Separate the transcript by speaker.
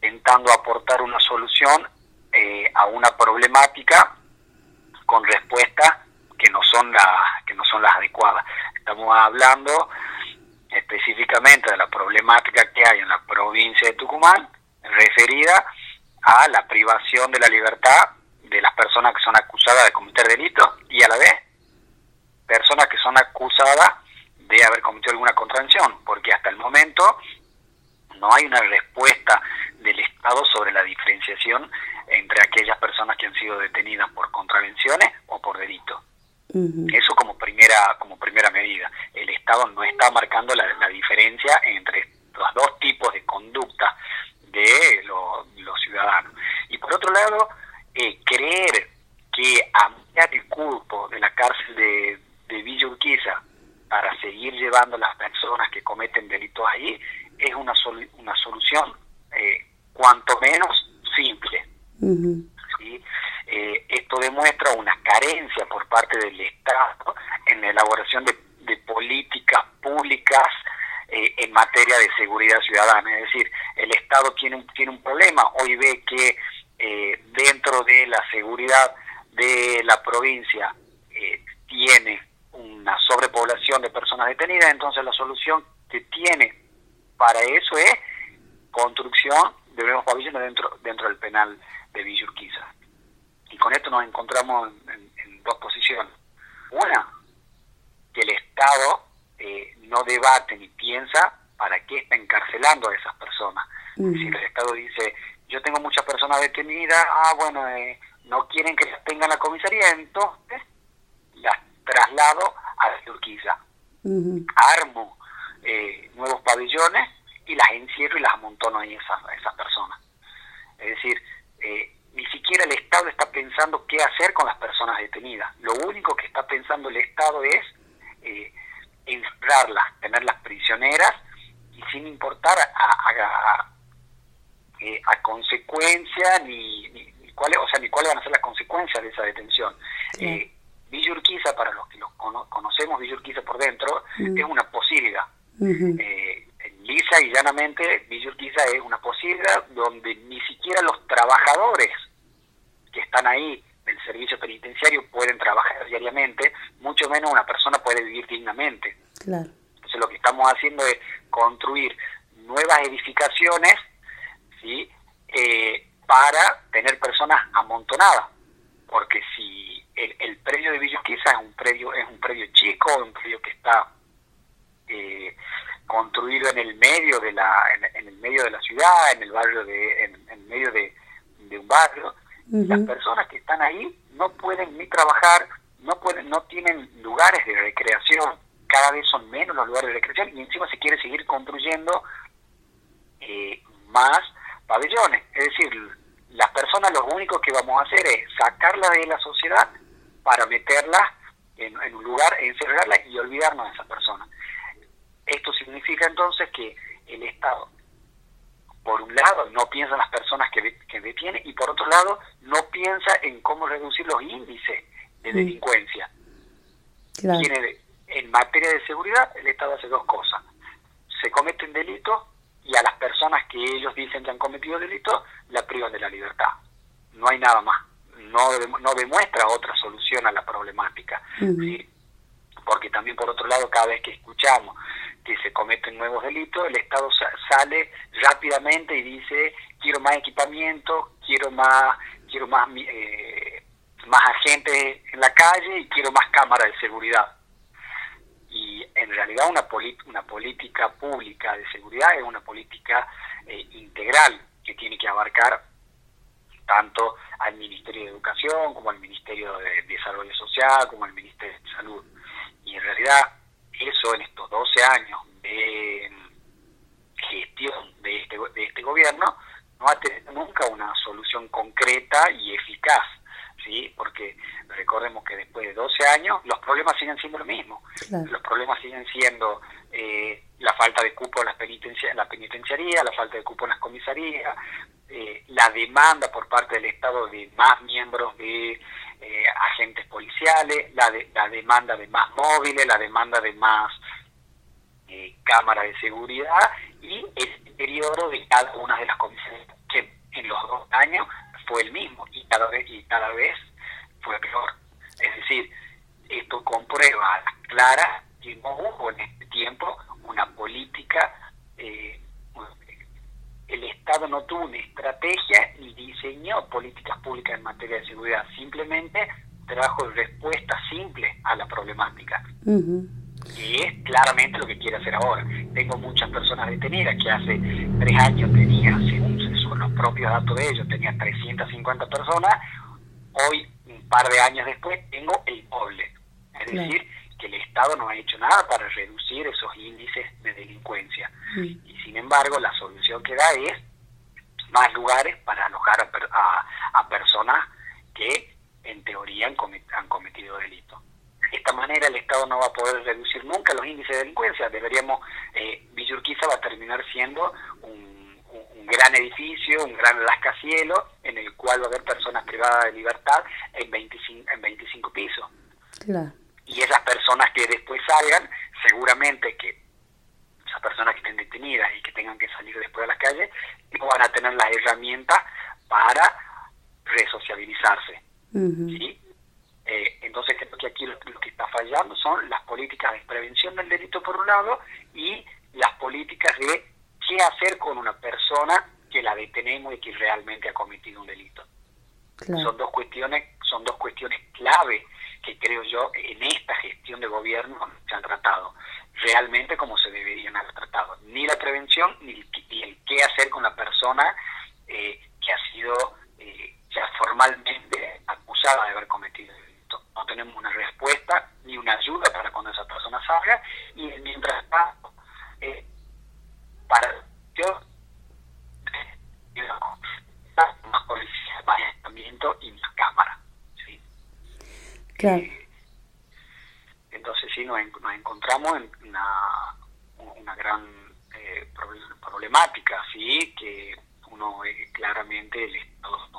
Speaker 1: intentando aportar una solución a una problemática con respuestas que no son las adecuadas. Estamos hablando específicamente de la problemática que hay en la provincia de Tucumán, referida a la privación de la libertad de las personas que son acusadas de cometer delitos y a la vez personas que son acusadas de haber cometido alguna contravención, porque hasta el momento no hay una respuesta del Estado sobre la diferenciación entre aquellas personas que han sido detenidas por contravenciones o por delitos. Eso como primera medida. El Estado no está marcando la diferencia entre los dos tipos de conducta de los ciudadanos. Y por otro lado, creer que ampliar el cupo de la cárcel de Villa Urquiza para seguir llevando a las personas que cometen delitos ahí es una solución cuanto menos simple. ¿Sí? Esto demuestra una carencia por parte del Estado en la elaboración de políticas públicas en materia de seguridad ciudadana. Es decir, el Estado tiene un problema. Hoy ve que dentro de la seguridad de la provincia tiene una sobrepoblación de personas detenidas, entonces la solución que tiene para eso es construcción de nuevos pabellones dentro del penal de Villa Urquiza. Y con esto nos encontramos en dos posiciones. Una, que el Estado no debate ni piensa para qué está encarcelando a esas personas. Si el Estado dice, yo tengo muchas personas detenidas, no quieren que las tengan en la comisaría, entonces las traslado a Villa Urquiza. Armo nuevos pabellones y las encierro y las amontono ahí esas personas. Es decir, ni siquiera el Estado está pensando qué hacer con las personas detenidas. Lo único que está pensando el Estado es encerrarlas, tenerlas prisioneras y sin importar a consecuencia ni cuáles van a ser las consecuencias de esa detención. Villa Urquiza, para los que conocemos Villa Urquiza por dentro, es una posilga. Lisa y llanamente, Villa Urquiza es una posilga donde ni siquiera los trabajadores que están ahí del servicio penitenciario pueden trabajar diariamente, mucho menos una persona puede vivir dignamente. Claro. Entonces lo que estamos haciendo es construir nuevas edificaciones, ¿sí? Para tener personas amontonadas, porque si el predio de Villa Urquiza es un predio chico, un predio que está construido en el medio de la ciudad, en el barrio en medio de un barrio. Las personas que están ahí no pueden ni trabajar, no tienen lugares de recreación, cada vez son menos los lugares de recreación y encima se quiere seguir construyendo más pabellones. Es decir, las personas lo único que vamos a hacer es sacarlas de la sociedad para meterlas en un lugar, encerrarlas y olvidarnos de esas personas. Esto significa entonces que el Estado, por un lado, no piensa en las personas que detiene y por otro lado, no piensa en cómo reducir los índices de delincuencia. Claro. En materia de seguridad, el Estado hace dos cosas. Se cometen delitos y a las personas que ellos dicen que han cometido delitos, la privan de la libertad. No hay nada más. No demuestra otra solución a la problemática. ¿Sí? Porque también, por otro lado, cada vez que escuchamos que se cometen nuevos delitos, el Estado sale rápidamente y dice, quiero más equipamiento, quiero más agentes en la calle y quiero más cámaras de seguridad. Y en realidad una política pública de seguridad es una política integral que tiene que abarcar tanto al Ministerio de Educación como al Ministerio de Desarrollo Social como al Ministerio de Salud. Y en realidad eso en estos 12 años de gestión de este gobierno no ha tenido nunca una solución concreta y eficaz, ¿sí? Porque recordemos que después de 12 años los problemas siguen siendo lo mismo. Claro. Los problemas siguen siendo la falta de cupo en la penitenciaría, la falta de cupo en las comisarías, la demanda por parte del Estado de más miembros de agentes policiales, la demanda de más móviles, la demanda de más cámaras de seguridad y el deterioro de cada una de las comisarías, que en los 2 años fue el mismo y cada vez fue peor. Es decir, esto comprueba a las claras que no hubo en este tiempo una política, el Estado no tuvo una estrategia ni diseñó políticas públicas en materia de seguridad, simplemente trajo respuestas simples a la problemática. Y es claramente lo que quiere hacer ahora. Tengo muchas personas detenidas que hace 3 años tenía, según los propios datos de ellos, tenía 350 personas, hoy, un par de años después, tengo el doble. Es decir, que el Estado no ha hecho nada para reducir esos índices de delincuencia. Y sin embargo, la solución que da es más lugares para alojar a personas que en teoría han cometido delitos. De esta manera el Estado no va a poder reducir nunca los índices de delincuencia. Villa Urquiza va a terminar siendo un gran edificio, un gran rascacielos, en el cual va a haber personas privadas de libertad en 25 pisos.
Speaker 2: Claro.
Speaker 1: Y esas personas que después salgan, seguramente que esas personas que estén detenidas y que tengan que salir después a las calles, no van a tener las herramientas para resociabilizarse. ¿Sí? Entonces creo que aquí lo que está fallando son las políticas de prevención del delito por un lado y las políticas de qué hacer con una persona que la detenemos y que realmente ha cometido un delito. Claro. Son dos cuestiones clave que creo yo en esta gestión de gobierno se han tratado realmente como se deberían haber tratado. Ni la prevención ni el qué hacer con la persona que ha sido ya formalmente acusada de haber cometido el delito. No tenemos una respuesta ni una ayuda para cuando esa persona salga, y mientras tanto para yo más policía, más ayuntamiento y más cámara, ¿sí?
Speaker 2: Claro.
Speaker 1: Entonces sí nos encontramos en una gran problemática, sí, que uno claramente el Estado